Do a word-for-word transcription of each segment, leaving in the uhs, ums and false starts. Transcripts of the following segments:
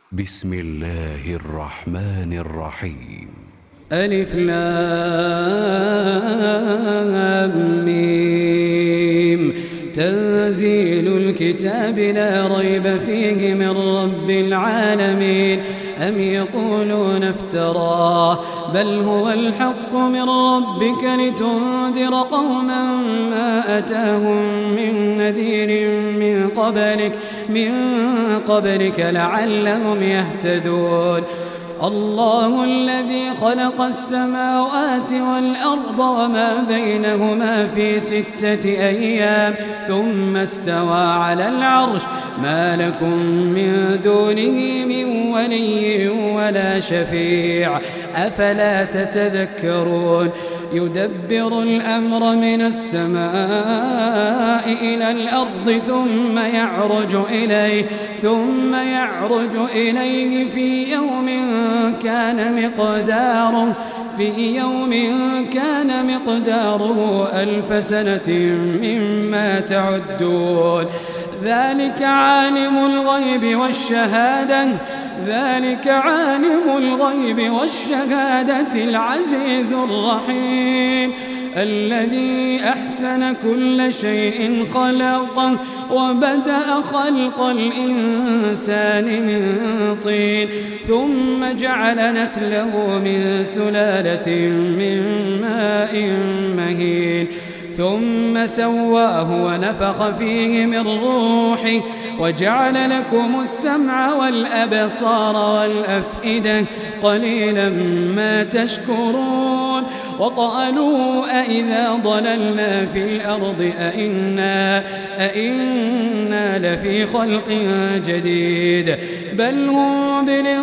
بسم الله الرحمن الرحيم. ألف لام ميم. تنزيل الكتاب لا ريب فيه من رب العالمين. أم يقولون افتراه بل هو الحق من ربك لتنذر قوما ما أتاهم من نذير من قبلك من قبلك لعلهم يهتدون. الله الذي خلق السماوات والأرض وما بينهما في ستة أيام ثم استوى على العرش ما لكم من دونه من ولي ولا شفيع أفلا تتذكرون. يدبر الأمر من السماء إلى الأرض ثم يعرج إليه ثم يعرج إليه في يوم كان مقداره في يوم كان مقداره ألف سنة مما تعدون. ذلك عالم الغيب والشهادة ذلك عالم الغيب والشهادة العزيز الرحيم الذي أحسن كل شيء خلقه وبدأ خلق الإنسان من طين ثم جعل نسله من سلالة من ماء مهين ثم سواه ونفخ فيه من روحه وجعل لكم السمع والأبصار والأفئدة قليلا ما تشكرون. وقالوا أئذا ضللنا في الأرض أئنا, أئنا لفي خلق جديد بل هم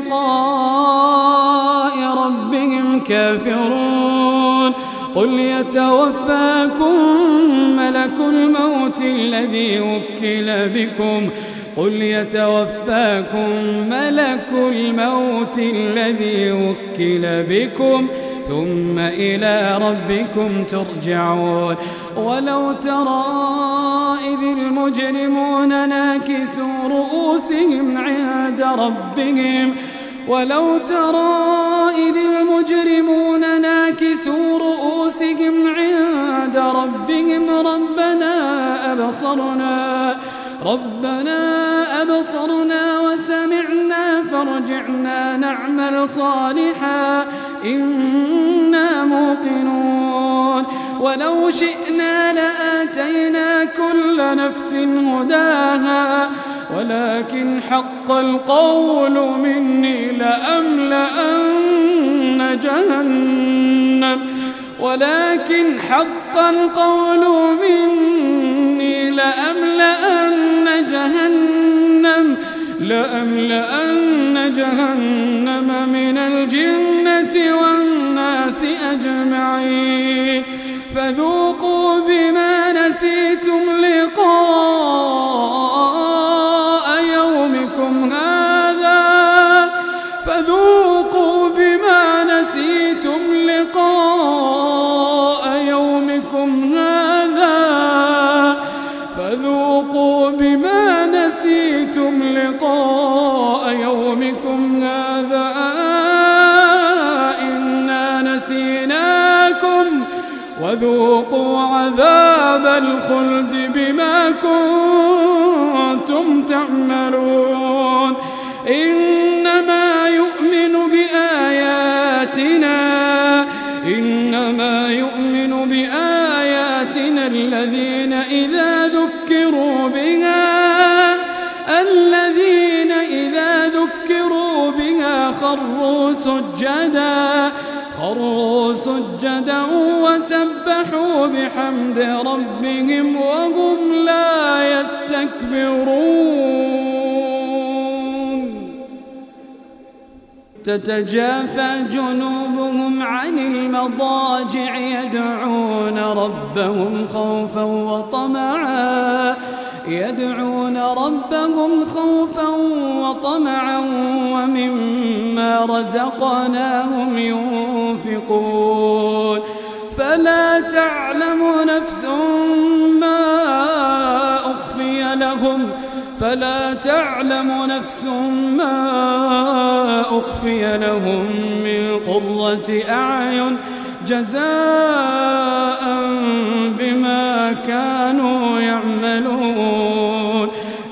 بلقاء ربهم كافرون. قل يتوفاكم ملك الموت الذي وكل بكم قل يتوفاكم ملك الموت الذي وكل بكم ثم إلى ربكم ترجعون. ولو ترى إذ المجرمون ناكسوا رؤوسهم عند ربهم ولو ترى إذ المجرمون ناكسوا رؤوسهم عند ربهم ربنا أبصرنا ربنا أبصرنا وسمعنا فارجعنا نعمل صالحا إنا موقنون. ولو شئنا لآتينا كل نفس هداها ولكن حق القول مني لأملأن جهنم ولكن حق القول مني لأملأن جهنم لأملأن جهنم من الجنة والناس أجمعين. فذوقوا بما نسيتم لقاء يومكم هذا فذوقوا بما نسيتم لقاء يومكم هذا فذوقوا بما نسيتم لقاء يومكم هذا إنا نسيناكم وذوقوا عذاب الخلد بما كنتم تعملون. إنما يؤمن بآياتنا إنما يؤمن بآياتنا الذين إذا ذكروا بها الذين إذا ذكروا بها خروا سجدا خروا سجدا وسبحوا بحمد ربهم وهم لا يستكبرون. تتجافى جنوبهم عن المضاجع يدعون ربهم خوفا وطمعا يدعون ربهم خوفا وطمعا ومما رزقناهم ينفقون. فلا تعلم نفس ما أخفي لهم فلا تعلم نفس ما أخفي لهم من قرة أعين جزاء بما كانوا يعملون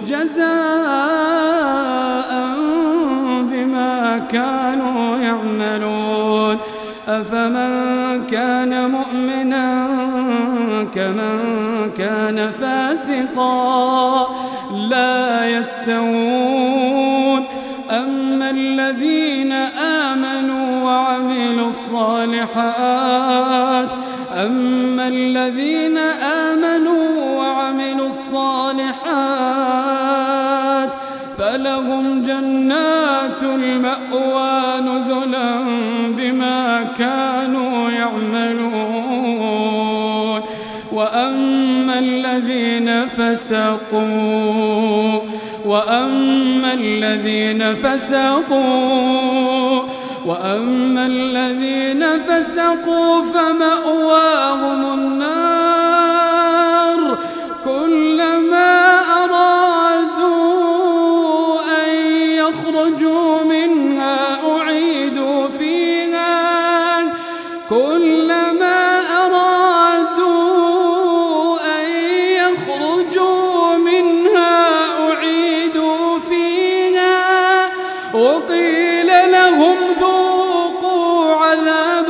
جزاء بما كانوا يعملون أفمن كان مؤمنا كمن كان فاسقا لا يستوون أما الذين آمنوا وعملوا الصالحات أما الذين آمنوا وعملوا الصالحات فلهم جنات المأوى نزلا بما كانوا يعملون وأما الذين فسقوا وأما الذين فسقوا وأما الذين فسقوا فمأواهم النار كلما أرادوا أن يخرجوا منها أعيدوا فيها كلما أرادوا أن يخرجوا منها أعيدوا فيها وقيل لهم ذوقوا عذاب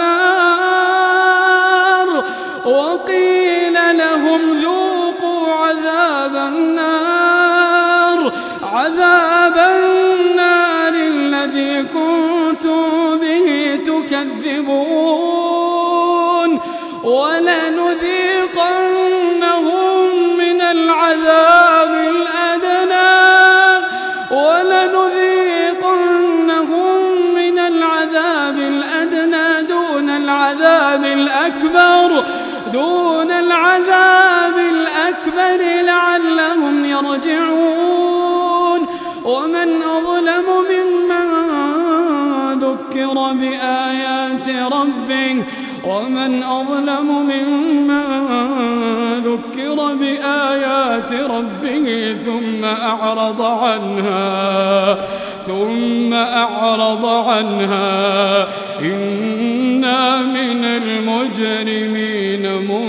النار وقيل لهم ذوقوا عذاب النار عذاب النار الذي كنتم به تكذبون ولنذيقنهم من العذاب الأدنى ولنذيقنهم من العذاب الأدنى دون العذاب الأكبر دون العذاب الأكبر لعلهم يرجعون ومن أظلم ممن ذكر بآيات ربه ومن أظلم ممن ذكر بآيات ربه ثم أعرض عنها ثم أعرض عنها إنا من المجرمين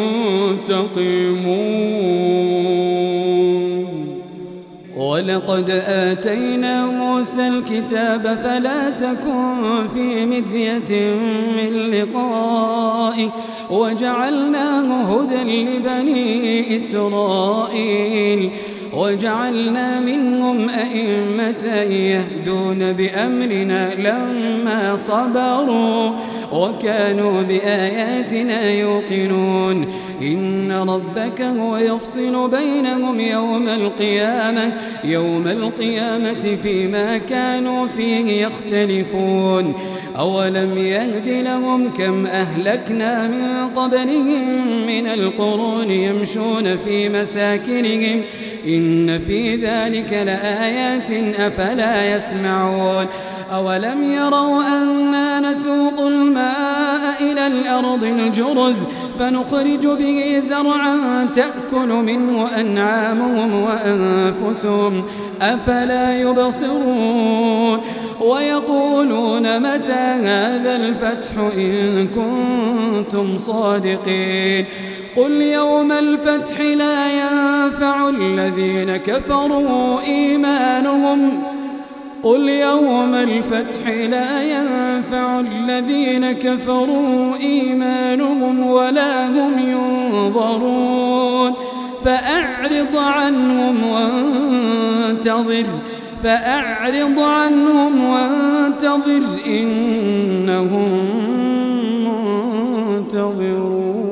منتقمون ولقد آتينا موسى الكتاب فلا تكن في مرية من لقائه وجعلناه هدى لبني إسرائيل وجعلنا منهم أئمة يهدون بأمرنا لما صبروا وكانوا بآياتنا يوقنون إن ربك هو يفصل بينهم يوم القيامة يوم القيامة فيما كانوا فيه يختلفون أولم يهد لهم كم أهلكنا من قبلهم من القرون يمشون في مساكنهم إن في ذلك لآيات أفلا يسمعون أولم يروا أنا نسوق الماء إلى الأرض الجرز فنخرج به زرعا تأكل منه أنعامهم وأنفسهم أفلا يبصرون ويقولون متى هذا الفتح إن كنتم صادقين قل يوم الفتح لا ينفع الذين كفروا إيمانهم قل يوم الفتح لا ينفع الذين كفروا إيمانهم ولا هم ينظرون فأعرض عنهم وانتظر فأعرض عنهم وانتظر إنهم منتظرون.